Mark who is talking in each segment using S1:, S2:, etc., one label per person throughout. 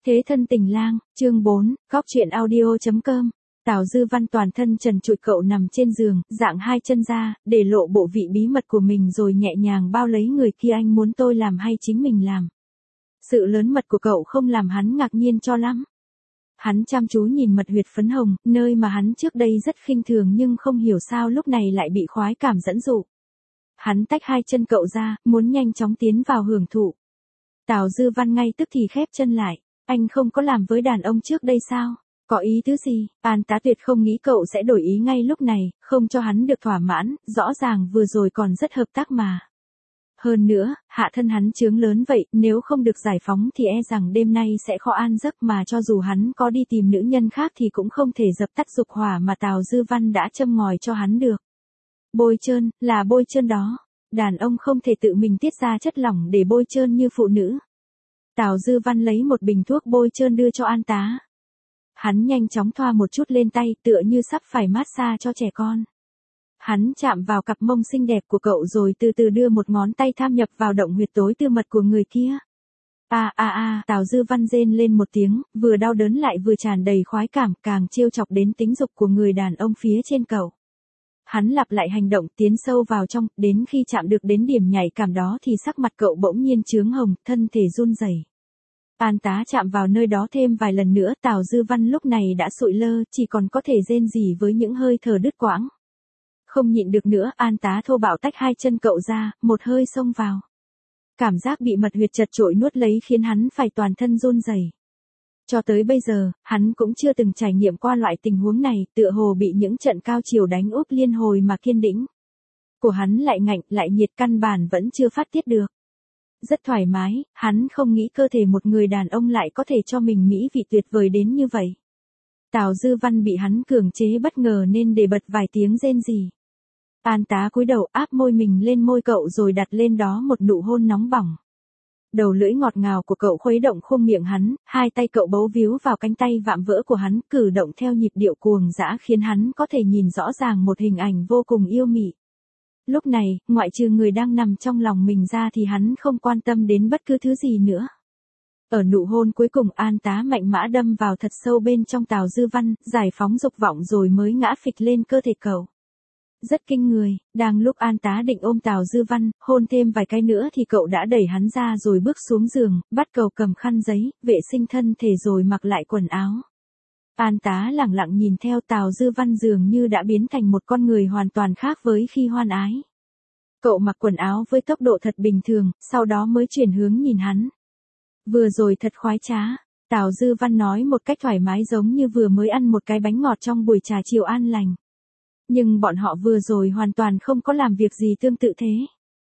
S1: Thế thân tình lang, chương 4, góc truyện audio.com. Tào Dư Văn toàn thân trần trụi cậu nằm trên giường, dạng hai chân ra, để lộ bộ vị bí mật của mình rồi nhẹ nhàng bao lấy người kia. Anh muốn tôi làm hay chính mình làm? Sự lớn mật của cậu không làm hắn ngạc nhiên cho lắm. Hắn chăm chú nhìn mật huyệt phấn hồng, nơi mà hắn trước đây rất khinh thường nhưng không hiểu sao lúc này lại bị khoái cảm dẫn dụ. Hắn tách hai chân cậu ra, muốn nhanh chóng tiến vào hưởng thụ. Tào Dư Văn ngay tức thì khép chân lại. Anh không có làm với đàn ông trước đây sao? Có ý tứ gì? An Tá tuyệt không nghĩ cậu sẽ đổi ý ngay lúc này, không cho hắn được thỏa mãn, rõ ràng vừa rồi còn rất hợp tác mà. Hơn nữa, hạ thân hắn chướng lớn vậy, nếu không được giải phóng thì e rằng đêm nay sẽ khó an giấc, mà cho dù hắn có đi tìm nữ nhân khác thì cũng không thể dập tắt dục hỏa mà Tào Dư Văn đã châm ngòi cho hắn được. Bôi trơn, là bôi trơn đó. Đàn ông không thể tự mình tiết ra chất lỏng để bôi trơn như phụ nữ. Tào Dư Văn lấy một bình thuốc bôi trơn đưa cho An Tá. Hắn nhanh chóng thoa một chút lên tay, tựa như sắp phải massage cho trẻ con. Hắn chạm vào cặp mông xinh đẹp của cậu rồi từ từ đưa một ngón tay tham nhập vào động huyệt tối tư mật của người kia. Tào Dư Văn rên lên một tiếng, vừa đau đớn lại vừa tràn đầy khoái cảm, càng trêu chọc đến tính dục của người đàn ông phía trên cậu. Hắn lặp lại hành động tiến sâu vào trong, đến khi chạm được đến điểm nhạy cảm đó thì sắc mặt cậu bỗng nhiên chướng hồng, thân thể run rẩy. An Tá chạm vào nơi đó thêm vài lần nữa, Tào Dư Văn lúc này đã sụi lơ, chỉ còn có thể rên rỉ với những hơi thở đứt quãng. Không nhịn được nữa, An Tá thô bạo tách hai chân cậu ra, một hơi xông vào. Cảm giác bị mật huyệt chật chội nuốt lấy khiến hắn phải toàn thân run rẩy. Cho tới bây giờ, hắn cũng chưa từng trải nghiệm qua loại tình huống này, tựa hồ bị những trận cao chiều đánh úp liên hồi mà kiên đĩnh. Của hắn lại ngạnh, lại nhiệt, căn bản vẫn chưa phát tiết được. Rất thoải mái, hắn không nghĩ cơ thể một người đàn ông lại có thể cho mình mỹ vị tuyệt vời đến như vậy. Tào Dư Văn bị hắn cường chế bất ngờ nên để bật vài tiếng rên rỉ. An Tá cúi đầu áp môi mình lên môi cậu rồi đặt lên đó một nụ hôn nóng bỏng. Đầu lưỡi ngọt ngào của cậu khuấy động khung miệng hắn, hai tay cậu bấu víu vào cánh tay vạm vỡ của hắn, cử động theo nhịp điệu cuồng dã khiến hắn có thể nhìn rõ ràng một hình ảnh vô cùng yêu mị. Lúc này, ngoại trừ người đang nằm trong lòng mình ra thì hắn không quan tâm đến bất cứ thứ gì nữa. Ở nụ hôn cuối cùng, An Tá mạnh mẽ đâm vào thật sâu bên trong Tào Dư Văn, giải phóng dục vọng rồi mới ngã phịch lên cơ thể cậu. Rất kinh người, đang lúc An Tá định ôm Tào Dư Văn, hôn thêm vài cái nữa thì cậu đã đẩy hắn ra rồi bước xuống giường, bắt cậu cầm khăn giấy, vệ sinh thân thể rồi mặc lại quần áo. An Tá lặng lặng nhìn theo Tào Dư Văn dường như đã biến thành một con người hoàn toàn khác với khi hoan ái. Cậu mặc quần áo với tốc độ thật bình thường, sau đó mới chuyển hướng nhìn hắn. Vừa rồi thật khoái trá, Tào Dư Văn nói một cách thoải mái giống như vừa mới ăn một cái bánh ngọt trong buổi trà chiều an lành. Nhưng bọn họ vừa rồi hoàn toàn không có làm việc gì tương tự thế.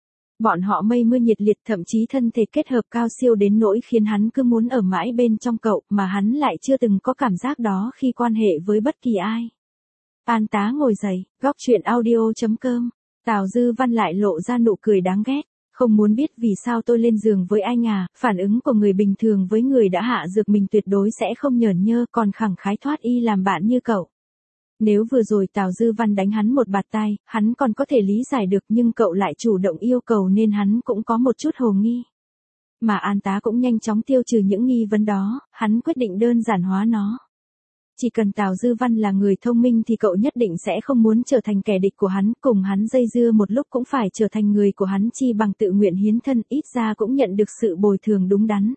S1: Bọn họ mây mưa nhiệt liệt, thậm chí thân thể kết hợp cao siêu đến nỗi khiến hắn cứ muốn ở mãi bên trong cậu, mà hắn lại chưa từng có cảm giác đó khi quan hệ với bất kỳ ai. An Tá ngồi dậy, góc truyện audio.com. Tào Dư Văn lại lộ ra nụ cười đáng ghét. Không muốn biết vì sao tôi lên giường với anh à? Phản ứng của người bình thường với người đã hạ dược mình tuyệt đối sẽ không nhởn nhơ, còn khẳng khái thoát y làm bạn như cậu. Nếu vừa rồi Tào Dư Văn đánh hắn một bạt tai, hắn còn có thể lý giải được, nhưng cậu lại chủ động yêu cầu nên hắn cũng có một chút hồ nghi. Mà An Tá cũng nhanh chóng tiêu trừ những nghi vấn đó, hắn quyết định đơn giản hóa nó. Chỉ cần Tào Dư Văn là người thông minh thì cậu nhất định sẽ không muốn trở thành kẻ địch của hắn, cùng hắn dây dưa một lúc cũng phải trở thành người của hắn, chi bằng tự nguyện hiến thân, ít ra cũng nhận được sự bồi thường đúng đắn.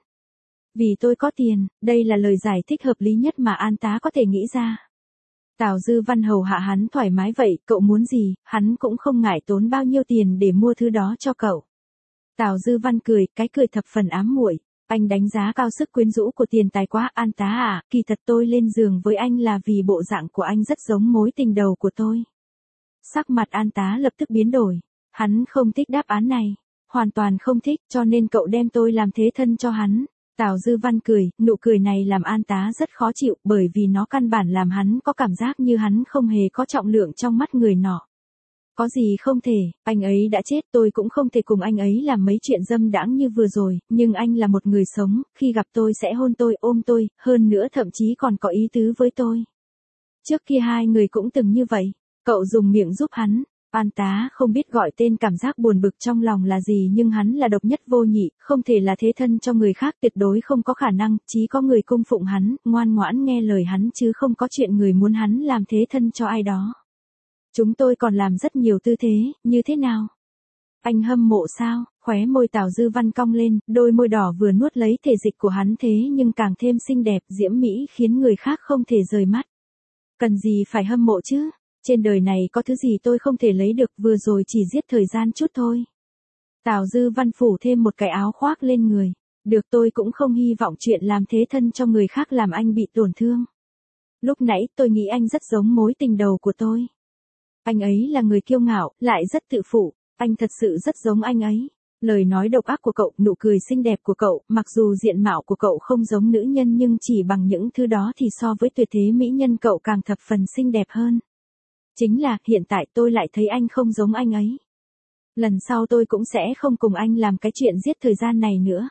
S1: Vì tôi có tiền, đây là lời giải thích hợp lý nhất mà An Tá có thể nghĩ ra. Tào Dư Văn hầu hạ hắn thoải mái vậy, cậu muốn gì, hắn cũng không ngại tốn bao nhiêu tiền để mua thứ đó cho cậu. Tào Dư Văn cười, cái cười thập phần ám muội. Anh đánh giá cao sức quyến rũ của tiền tài quá. An Tá à, kỳ thật tôi lên giường với anh là vì bộ dạng của anh rất giống mối tình đầu của tôi. Sắc mặt An Tá lập tức biến đổi. Hắn không thích đáp án này. Hoàn toàn không thích, cho nên cậu đem tôi làm thế thân cho hắn. Tào Dư Văn cười, nụ cười này làm An Tá rất khó chịu, bởi vì nó căn bản làm hắn có cảm giác như hắn không hề có trọng lượng trong mắt người nọ. Có gì không thể, anh ấy đã chết, tôi cũng không thể cùng anh ấy làm mấy chuyện dâm đãng như vừa rồi, nhưng anh là một người sống, khi gặp tôi sẽ hôn tôi, ôm tôi, hơn nữa thậm chí còn có ý tứ với tôi. Trước kia hai người cũng từng như vậy, cậu dùng miệng giúp hắn, An Tá không biết gọi tên cảm giác buồn bực trong lòng là gì, nhưng hắn là độc nhất vô nhị, không thể là thế thân cho người khác, tuyệt đối không có khả năng, chỉ có người cung phụng hắn, ngoan ngoãn nghe lời hắn chứ không có chuyện người muốn hắn làm thế thân cho ai đó. Chúng tôi còn làm rất nhiều tư thế, như thế nào? Anh hâm mộ sao? Khóe môi Tào Dư Văn cong lên, đôi môi đỏ vừa nuốt lấy thể dịch của hắn thế nhưng càng thêm xinh đẹp, diễm mỹ khiến người khác không thể rời mắt. Cần gì phải hâm mộ chứ? Trên đời này có thứ gì tôi không thể lấy được, vừa rồi chỉ giết thời gian chút thôi. Tào Dư Văn phủ thêm một cái áo khoác lên người. Được, tôi cũng không hy vọng chuyện làm thế thân cho người khác làm anh bị tổn thương. Lúc nãy tôi nghĩ anh rất giống mối tình đầu của tôi. Anh ấy là người kiêu ngạo, lại rất tự phụ. Anh thật sự rất giống anh ấy. Lời nói độc ác của cậu, nụ cười xinh đẹp của cậu, mặc dù diện mạo của cậu không giống nữ nhân nhưng chỉ bằng những thứ đó thì so với tuyệt thế mỹ nhân cậu càng thập phần xinh đẹp hơn. Chính là, hiện tại tôi lại thấy anh không giống anh ấy. Lần sau tôi cũng sẽ không cùng anh làm cái chuyện giết thời gian này nữa.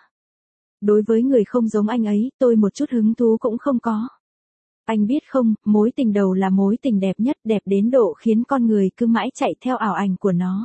S1: Đối với người không giống anh ấy, tôi một chút hứng thú cũng không có. Anh biết không, mối tình đầu là mối tình đẹp nhất, đẹp đến độ khiến con người cứ mãi chạy theo ảo ảnh của nó.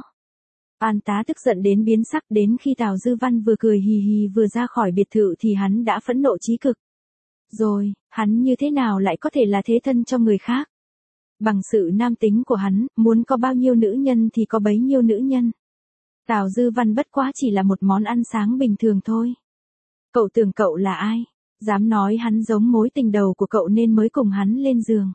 S1: An Tá tức giận đến biến sắc, đến khi Tào Dư Văn vừa cười hì hì vừa ra khỏi biệt thự thì hắn đã phẫn nộ chí cực. Rồi, hắn như thế nào lại có thể là thế thân cho người khác? Bằng sự nam tính của hắn, muốn có bao nhiêu nữ nhân thì có bấy nhiêu nữ nhân. Tào Dư Văn bất quá chỉ là một món ăn sáng bình thường thôi. Cậu tưởng cậu là ai? Dám nói hắn giống mối tình đầu của cậu nên mới cùng hắn lên giường.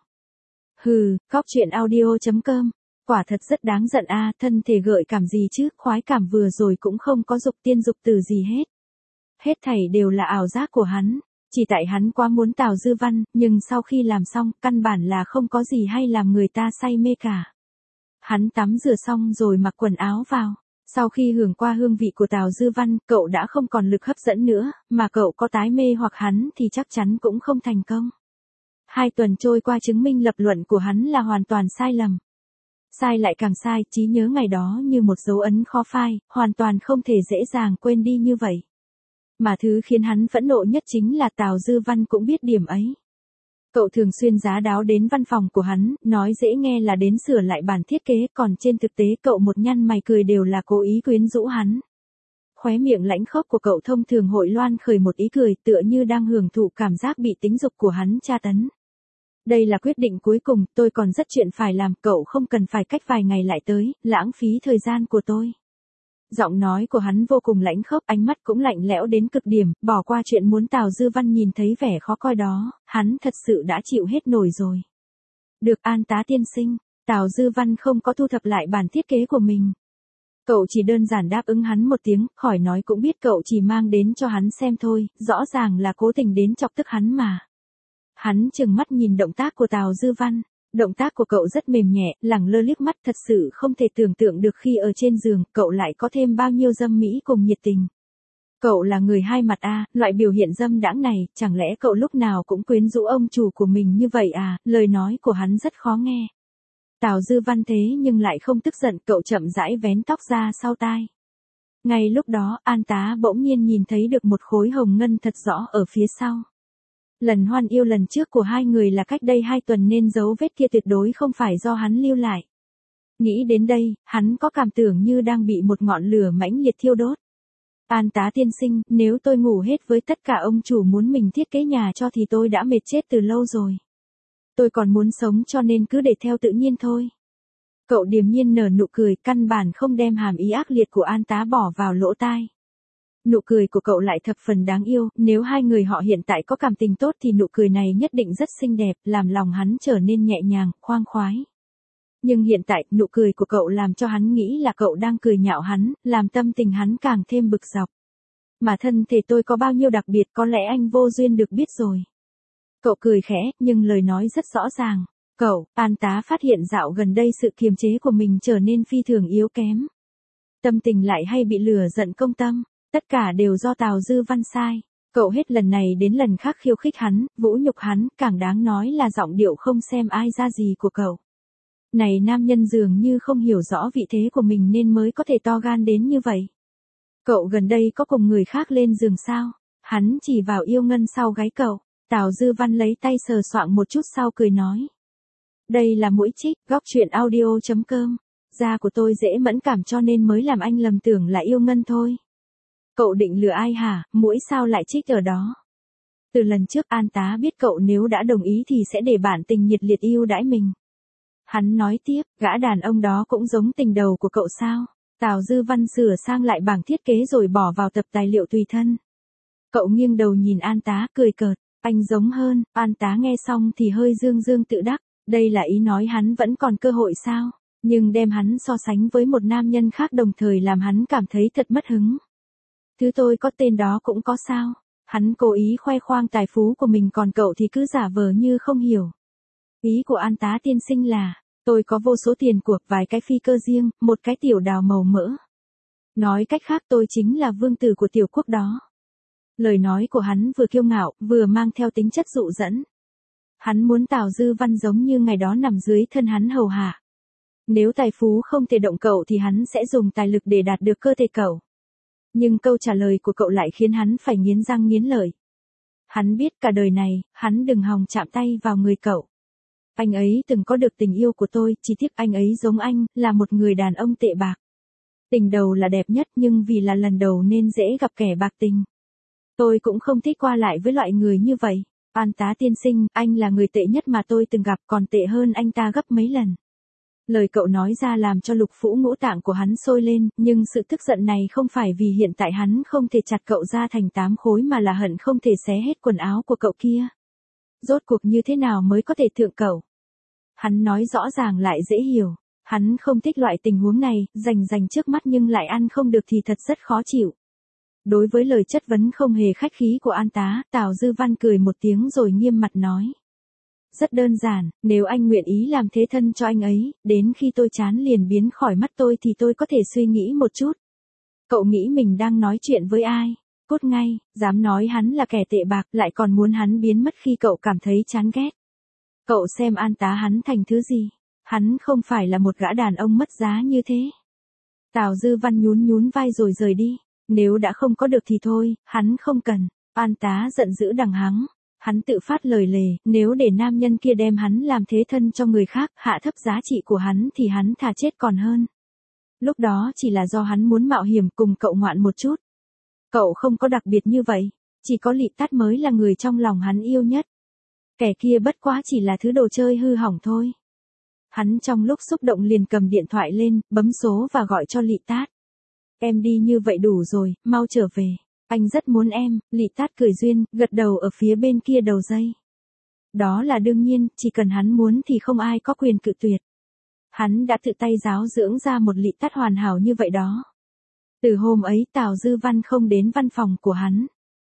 S1: Hừ, cóc truyện audio.com. Quả thật rất đáng giận a, thân thể gợi cảm gì chứ, khoái cảm vừa rồi cũng không có dục tiên dục tử gì hết. Hết thảy đều là ảo giác của hắn, chỉ tại hắn quá muốn Tào Dư Văn, nhưng sau khi làm xong, căn bản là không có gì hay làm người ta say mê cả. Hắn tắm rửa xong rồi mặc quần áo vào. Sau khi hưởng qua hương vị của Tào Dư Văn, cậu đã không còn lực hấp dẫn nữa, mà cậu có tái mê hoặc hắn thì chắc chắn cũng không thành công. 2 tuần trôi qua chứng minh lập luận của hắn là hoàn toàn sai lầm. Sai lại càng sai, trí nhớ ngày đó như một dấu ấn khó phai, hoàn toàn không thể dễ dàng quên đi như vậy. Mà thứ khiến hắn phẫn nộ nhất chính là Tào Dư Văn cũng biết điểm ấy. Cậu thường xuyên giá đáo đến văn phòng của hắn, nói dễ nghe là đến sửa lại bản thiết kế, còn trên thực tế cậu một nhăn mày cười đều là cố ý quyến rũ hắn. Khóe miệng lãnh khốc của cậu thông thường hội loan khởi một ý cười tựa như đang hưởng thụ cảm giác bị tính dục của hắn tra tấn. Đây là quyết định cuối cùng, tôi còn rất chuyện phải làm, cậu không cần phải cách vài ngày lại tới, lãng phí thời gian của tôi. Giọng nói của hắn vô cùng lãnh khốc, ánh mắt cũng lạnh lẽo đến cực điểm, bỏ qua chuyện muốn Tào Dư Văn nhìn thấy vẻ khó coi đó, hắn thật sự đã chịu hết nổi rồi. Được An Tá tiên sinh, Tào Dư Văn không có thu thập lại bản thiết kế của mình. Cậu chỉ đơn giản đáp ứng hắn một tiếng, khỏi nói cũng biết cậu chỉ mang đến cho hắn xem thôi, rõ ràng là cố tình đến chọc tức hắn mà. Hắn trừng mắt nhìn động tác của Tào Dư Văn. Động tác của cậu rất mềm nhẹ, lẳng lơ liếc mắt, thật sự không thể tưởng tượng được khi ở trên giường, cậu lại có thêm bao nhiêu dâm mỹ cùng nhiệt tình. Cậu là người hai mặt a, loại biểu hiện dâm đãng này, chẳng lẽ cậu lúc nào cũng quyến rũ ông chủ của mình như vậy à? Lời nói của hắn rất khó nghe. Tào Dư Văn thế nhưng lại không tức giận, cậu chậm rãi vén tóc ra sau tai. Ngay lúc đó, An Tá bỗng nhiên nhìn thấy được một khối hồng ngân thật rõ ở phía sau. Lần hoan yêu lần trước của hai người là cách đây 2 tuần nên dấu vết kia tuyệt đối không phải do hắn lưu lại. Nghĩ đến đây, hắn có cảm tưởng như đang bị một ngọn lửa mãnh liệt thiêu đốt. An Tá tiên sinh, nếu tôi ngủ hết với tất cả ông chủ muốn mình thiết kế nhà cho thì tôi đã mệt chết từ lâu rồi. Tôi còn muốn sống cho nên cứ để theo tự nhiên thôi. Cậu điềm nhiên nở nụ cười, căn bản không đem hàm ý ác liệt của An Tá bỏ vào lỗ tai. Nụ cười của cậu lại thập phần đáng yêu, nếu hai người họ hiện tại có cảm tình tốt thì nụ cười này nhất định rất xinh đẹp, làm lòng hắn trở nên nhẹ nhàng, khoang khoái. Nhưng hiện tại, nụ cười của cậu làm cho hắn nghĩ là cậu đang cười nhạo hắn, làm tâm tình hắn càng thêm bực dọc. Mà thân thể tôi có bao nhiêu đặc biệt có lẽ anh vô duyên được biết rồi. Cậu cười khẽ, nhưng lời nói rất rõ ràng. Cậu, An Tá phát hiện dạo gần đây sự kiềm chế của mình trở nên phi thường yếu kém. Tâm tình lại hay bị lửa giận công tâm. Tất cả đều do Tào Dư Văn sai. Cậu hết lần này đến lần khác khiêu khích hắn, vũ nhục hắn, càng đáng nói là giọng điệu không xem ai ra gì của cậu. Này nam nhân dường như không hiểu rõ vị thế của mình nên mới có thể to gan đến như vậy. Cậu gần đây có cùng người khác lên giường sao? Hắn chỉ vào yêu ngân sau gáy cậu. Tào Dư Văn lấy tay sờ soạng một chút sau cười nói. Đây là mũi trích, góc truyện audio.com. Da của tôi dễ mẫn cảm cho nên mới làm anh lầm tưởng là yêu Ngân thôi. Cậu định lừa ai hả, mũi sao lại chích ở đó? Từ lần trước An Tá biết cậu nếu đã đồng ý thì sẽ để bạn tình nhiệt liệt yêu đãi mình. Hắn nói tiếp, gã đàn ông đó cũng giống tình đầu của cậu sao? Tào Dư Văn sửa sang lại bảng thiết kế rồi bỏ vào tập tài liệu tùy thân. Cậu nghiêng đầu nhìn An Tá, cười cợt, anh giống hơn. An Tá nghe xong thì hơi dương dương tự đắc, đây là ý nói hắn vẫn còn cơ hội sao? Nhưng đem hắn so sánh với một nam nhân khác đồng thời làm hắn cảm thấy thật mất hứng. Thứ tôi có tên đó cũng có sao? Hắn cố ý khoe khoang tài phú của mình còn cậu thì cứ giả vờ như không hiểu. Ý của An Tá tiên sinh là, tôi có vô số tiền của, vài cái phi cơ riêng, một cái tiểu đào màu mỡ. Nói cách khác tôi chính là vương tử của tiểu quốc đó. Lời nói của hắn vừa kiêu ngạo, vừa mang theo tính chất dụ dẫn. Hắn muốn Tào Dư Văn giống như ngày đó nằm dưới thân hắn hầu hạ. Nếu tài phú không thể động cậu thì hắn sẽ dùng tài lực để đạt được cơ thể cậu. Nhưng câu trả lời của cậu lại khiến hắn phải nghiến răng nghiến lợi. Hắn biết cả đời này, hắn đừng hòng chạm tay vào người cậu. Anh ấy từng có được tình yêu của tôi, chỉ tiếc anh ấy giống anh, là một người đàn ông tệ bạc. Tình đầu là đẹp nhất nhưng vì là lần đầu nên dễ gặp kẻ bạc tình. Tôi cũng không thích qua lại với loại người như vậy. An Tá tiên sinh, anh là người tệ nhất mà tôi từng gặp, còn tệ hơn anh ta gấp mấy lần. Lời cậu nói ra làm cho lục phủ ngũ tạng của hắn sôi lên, nhưng sự tức giận này không phải vì hiện tại hắn không thể chặt cậu ra thành 8 khối mà là hận không thể xé hết quần áo của cậu kia. Rốt cuộc như thế nào mới có thể thượng cậu? Hắn nói rõ ràng lại dễ hiểu. Hắn không thích loại tình huống này, rành trước mắt nhưng lại ăn không được thì thật rất khó chịu. Đối với lời chất vấn không hề khách khí của An Tá, Tào Dư Văn cười một tiếng rồi nghiêm mặt nói. Rất đơn giản, nếu anh nguyện ý làm thế thân cho anh ấy, đến khi tôi chán liền biến khỏi mắt tôi thì tôi có thể suy nghĩ một chút. Cậu nghĩ mình đang nói chuyện với ai? Cút ngay, dám nói hắn là kẻ tệ bạc lại còn muốn hắn biến mất khi cậu cảm thấy chán ghét. Cậu xem An Tá hắn thành thứ gì? Hắn không phải là một gã đàn ông mất giá như thế. Tào Dư Văn nhún vai rồi rời đi. Nếu đã không có được thì thôi, hắn không cần. An Tá giận dữ đằng hắng. Hắn tự phát lời lề, nếu để nam nhân kia đem hắn làm thế thân cho người khác, hạ thấp giá trị của hắn thì hắn thà chết còn hơn. Lúc đó chỉ là do hắn muốn mạo hiểm cùng cậu ngoạn một chút. Cậu không có đặc biệt như vậy, chỉ có Lị Tát mới là người trong lòng hắn yêu nhất. Kẻ kia bất quá chỉ là thứ đồ chơi hư hỏng thôi. Hắn trong lúc xúc động liền cầm điện thoại lên, bấm số và gọi cho Lị Tát. Em đi như vậy đủ rồi, mau trở về. Anh rất muốn em. Lị Tát cười duyên, gật đầu ở phía bên kia đầu dây. Đó là đương nhiên, chỉ cần hắn muốn thì không ai có quyền cự tuyệt. Hắn đã tự tay giáo dưỡng ra một Lị Tát hoàn hảo như vậy đó. Từ hôm ấy Tào Dư Văn không đến văn phòng của hắn.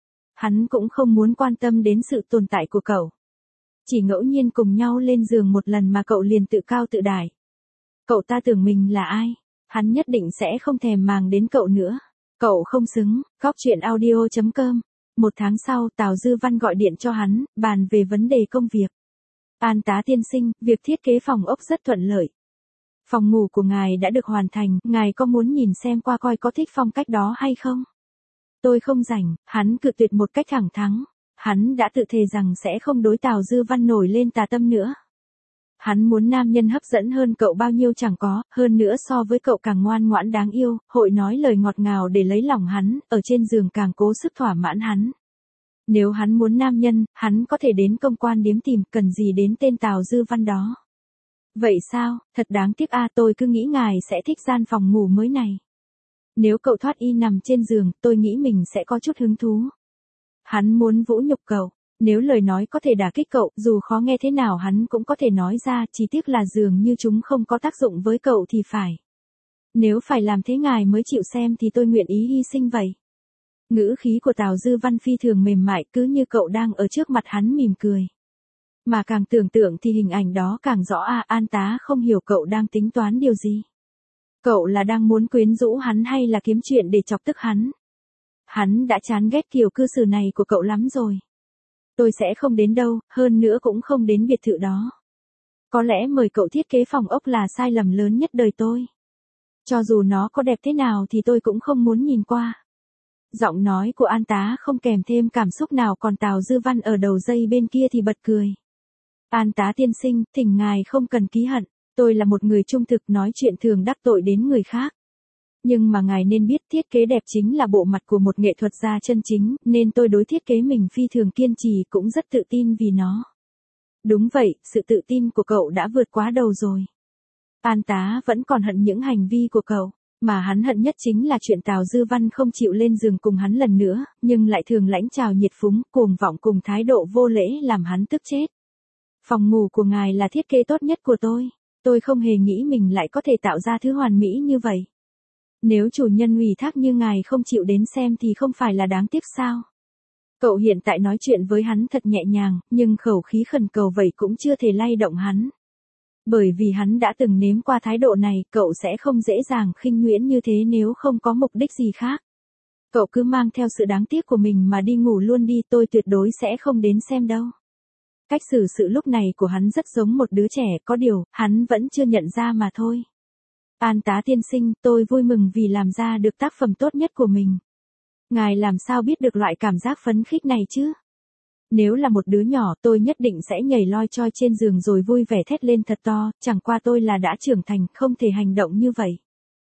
S1: Hắn cũng không muốn quan tâm đến sự tồn tại của cậu. Chỉ ngẫu nhiên cùng nhau lên giường một lần mà cậu liền tự cao tự đại. Cậu ta tưởng mình là ai? Hắn nhất định sẽ không thèm màng đến cậu nữa. Cậu không xứng. Góc truyện audio.com. Một tháng sau, Tào Dư Văn gọi điện cho hắn, bàn về vấn đề công việc. An Tá tiên sinh, việc thiết kế phòng ốc rất thuận lợi. Phòng ngủ của ngài đã được hoàn thành, ngài có muốn nhìn xem qua coi có thích phong cách đó hay không? Tôi không rảnh. Hắn cự tuyệt một cách thẳng thắn. Hắn đã tự thề rằng sẽ không đối Tào Dư Văn nổi lên tà tâm nữa. Hắn muốn nam nhân hấp dẫn hơn cậu bao nhiêu chẳng có, hơn nữa so với cậu càng ngoan ngoãn đáng yêu, hội nói lời ngọt ngào để lấy lòng hắn, ở trên giường càng cố sức thỏa mãn hắn. Nếu hắn muốn nam nhân, hắn có thể đến công quan điếm tìm, cần gì đến tên Tào Dư Văn đó. Vậy sao, thật đáng tiếc tôi cứ nghĩ ngài sẽ thích gian phòng ngủ mới này. Nếu cậu thoát y nằm trên giường, tôi nghĩ mình sẽ có chút hứng thú. Hắn muốn vũ nhục cậu. Nếu lời nói có thể đả kích cậu, dù khó nghe thế nào hắn cũng có thể nói ra, chỉ tiếc là dường như chúng không có tác dụng với cậu thì phải. Nếu phải làm thế ngài mới chịu xem thì tôi nguyện ý hy sinh vậy. Ngữ khí của Tào Dư Văn phi thường mềm mại, cứ như cậu đang ở trước mặt hắn mỉm cười. Mà càng tưởng tượng thì hình ảnh đó càng rõ. An Tá không hiểu cậu đang tính toán điều gì. Cậu là đang muốn quyến rũ hắn hay là kiếm chuyện để chọc tức hắn? Hắn đã chán ghét kiểu cư xử này của cậu lắm rồi. Tôi sẽ không đến đâu, hơn nữa cũng không đến biệt thự đó. Có lẽ mời cậu thiết kế phòng ốc là sai lầm lớn nhất đời tôi. Cho dù nó có đẹp thế nào thì tôi cũng không muốn nhìn qua. Giọng nói của An Tá không kèm thêm cảm xúc nào, còn Tào Dư Văn ở đầu dây bên kia thì bật cười. An Tá tiên sinh, thỉnh ngài không cần ký hận. Tôi là một người trung thực nói chuyện thường đắc tội đến người khác. Nhưng mà ngài nên biết thiết kế đẹp chính là bộ mặt của một nghệ thuật gia chân chính, nên tôi đối thiết kế mình phi thường kiên trì cũng rất tự tin vì nó. Đúng vậy, sự tự tin của cậu đã vượt quá đầu rồi. An Tá vẫn còn hận những hành vi của cậu, mà hắn hận nhất chính là chuyện Tào Dư Văn không chịu lên giường cùng hắn lần nữa, nhưng lại thường lãnh chào nhiệt phúng, cuồng vọng cùng thái độ vô lễ làm hắn tức chết. Phòng ngủ của ngài là thiết kế tốt nhất của tôi không hề nghĩ mình lại có thể tạo ra thứ hoàn mỹ như vậy. Nếu chủ nhân ủy thác như ngài không chịu đến xem thì không phải là đáng tiếc sao? Cậu hiện tại nói chuyện với hắn thật nhẹ nhàng, nhưng khẩu khí khẩn cầu vậy cũng chưa thể lay động hắn. Bởi vì hắn đã từng nếm qua thái độ này, cậu sẽ không dễ dàng khinh nhuyễn như thế nếu không có mục đích gì khác. Cậu cứ mang theo sự đáng tiếc của mình mà đi ngủ luôn đi, tôi tuyệt đối sẽ không đến xem đâu. Cách xử sự lúc này của hắn rất giống một đứa trẻ, có điều, hắn vẫn chưa nhận ra mà thôi. An Tá tiên sinh, tôi vui mừng vì làm ra được tác phẩm tốt nhất của mình. Ngài làm sao biết được loại cảm giác phấn khích này chứ? Nếu là một đứa nhỏ tôi nhất định sẽ nhảy loi choi trên giường rồi vui vẻ thét lên thật to, chẳng qua tôi là đã trưởng thành, không thể hành động như vậy.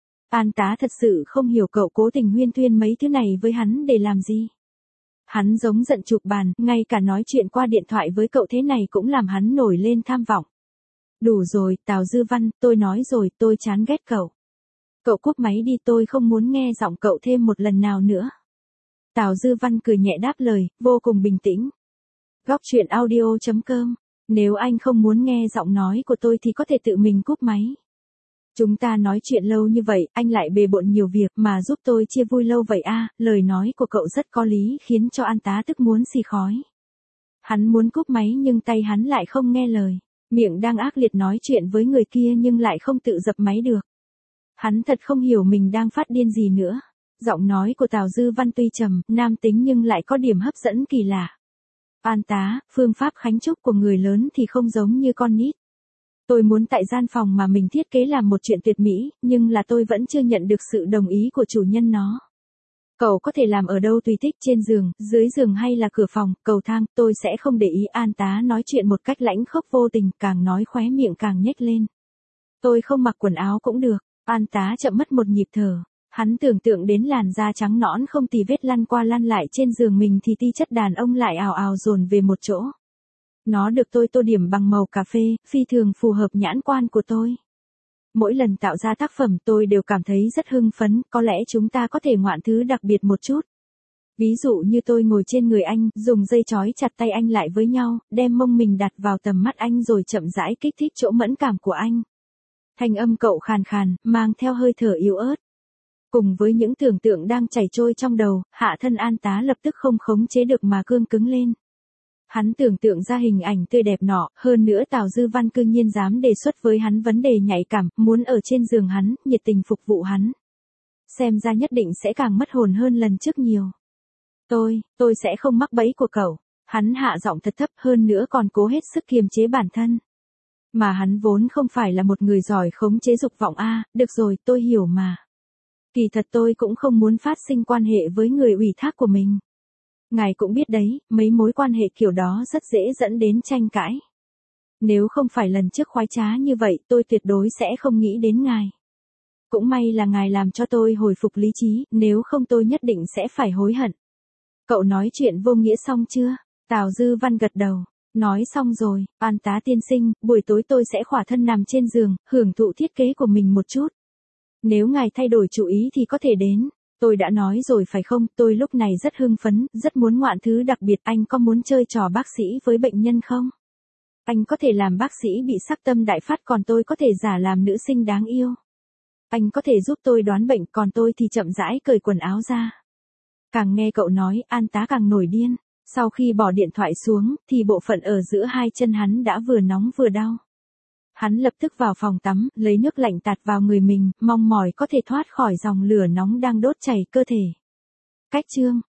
S1: An Tá thật sự không hiểu cậu cố tình huyên thuyên mấy thứ này với hắn để làm gì. Hắn giống giận chụp bàn, ngay cả nói chuyện qua điện thoại với cậu thế này cũng làm hắn nổi lên tham vọng. Đủ rồi, Tào Dư Văn, tôi nói rồi, tôi chán ghét cậu. Cậu cúp máy đi, tôi không muốn nghe giọng cậu thêm một lần nào nữa. Tào Dư Văn cười nhẹ đáp lời, vô cùng bình tĩnh. Góc truyện audio.com. Nếu anh không muốn nghe giọng nói của tôi thì có thể tự mình cúp máy. Chúng ta nói chuyện lâu như vậy, anh lại bề bộn nhiều việc mà giúp tôi chia vui lâu vậy à, lời nói của cậu rất có lý khiến cho An Tá tức muốn xì khói. Hắn muốn cúp máy nhưng tay hắn lại không nghe lời. Miệng đang ác liệt nói chuyện với người kia nhưng lại không tự dập máy được. Hắn thật không hiểu mình đang phát điên gì nữa. Giọng nói của Tào Dư Văn tuy trầm, nam tính nhưng lại có điểm hấp dẫn kỳ lạ. An Tá, phương pháp khánh chúc của người lớn thì không giống như con nít. Tôi muốn tại gian phòng mà mình thiết kế làm một chuyện tuyệt mỹ, nhưng là tôi vẫn chưa nhận được sự đồng ý của chủ nhân nó. Cậu có thể làm ở đâu tùy thích, trên giường, dưới giường hay là cửa phòng, cầu thang, tôi sẽ không để ý. An Tá nói chuyện một cách lãnh khốc vô tình, càng nói khóe miệng càng nhếch lên. Tôi không mặc quần áo cũng được. An Tá chậm mất một nhịp thở. Hắn tưởng tượng đến làn da trắng nõn không tì vết lăn qua lăn lại trên giường mình thì ti chất đàn ông lại ào ào dồn về một chỗ. Nó được tôi tô điểm bằng màu cà phê, phi thường phù hợp nhãn quan của tôi. Mỗi lần tạo ra tác phẩm tôi đều cảm thấy rất hưng phấn, có lẽ chúng ta có thể ngoạn thứ đặc biệt một chút. Ví dụ như tôi ngồi trên người anh, dùng dây trói chặt tay anh lại với nhau, đem mông mình đặt vào tầm mắt anh rồi chậm rãi kích thích chỗ mẫn cảm của anh. Thanh âm cậu khàn khàn, mang theo hơi thở yếu ớt. Cùng với những tưởng tượng đang chảy trôi trong đầu, hạ thân An Tá lập tức không khống chế được mà cương cứng lên. Hắn tưởng tượng ra hình ảnh tươi đẹp nọ, hơn nữa Tào Dư Văn cương nhiên dám đề xuất với hắn vấn đề nhạy cảm, muốn ở trên giường hắn, nhiệt tình phục vụ hắn. Xem ra nhất định sẽ càng mất hồn hơn lần trước nhiều. Tôi sẽ không mắc bẫy của cậu. Hắn hạ giọng thật thấp, hơn nữa còn cố hết sức kiềm chế bản thân. Mà hắn vốn không phải là một người giỏi khống chế dục vọng a, được rồi, tôi hiểu mà. Kỳ thật tôi cũng không muốn phát sinh quan hệ với người ủy thác của mình. Ngài cũng biết đấy, mấy mối quan hệ kiểu đó rất dễ dẫn đến tranh cãi. Nếu không phải lần trước khoái trá như vậy, tôi tuyệt đối sẽ không nghĩ đến ngài. Cũng may là ngài làm cho tôi hồi phục lý trí, nếu không tôi nhất định sẽ phải hối hận. Cậu nói chuyện vô nghĩa xong chưa? Tào Dư Văn gật đầu. Nói xong rồi, An Tá tiên sinh, buổi tối tôi sẽ khỏa thân nằm trên giường, hưởng thụ thiết kế của mình một chút. Nếu ngài thay đổi chủ ý thì có thể đến. Tôi đã nói rồi phải không, tôi lúc này rất hưng phấn, rất muốn ngoạn thứ đặc biệt. Anh có muốn chơi trò bác sĩ với bệnh nhân không? Anh có thể làm bác sĩ bị sắc tâm đại phát, còn tôi có thể giả làm nữ sinh đáng yêu. Anh có thể giúp tôi đoán bệnh, còn tôi thì chậm rãi cởi quần áo ra. Càng nghe cậu nói, An Tá càng nổi điên. Sau khi bỏ điện thoại xuống, thì bộ phận ở giữa hai chân hắn đã vừa nóng vừa đau. Hắn lập tức vào phòng tắm, lấy nước lạnh tạt vào người mình, mong mỏi có thể thoát khỏi dòng lửa nóng đang đốt chảy cơ thể. Cách chương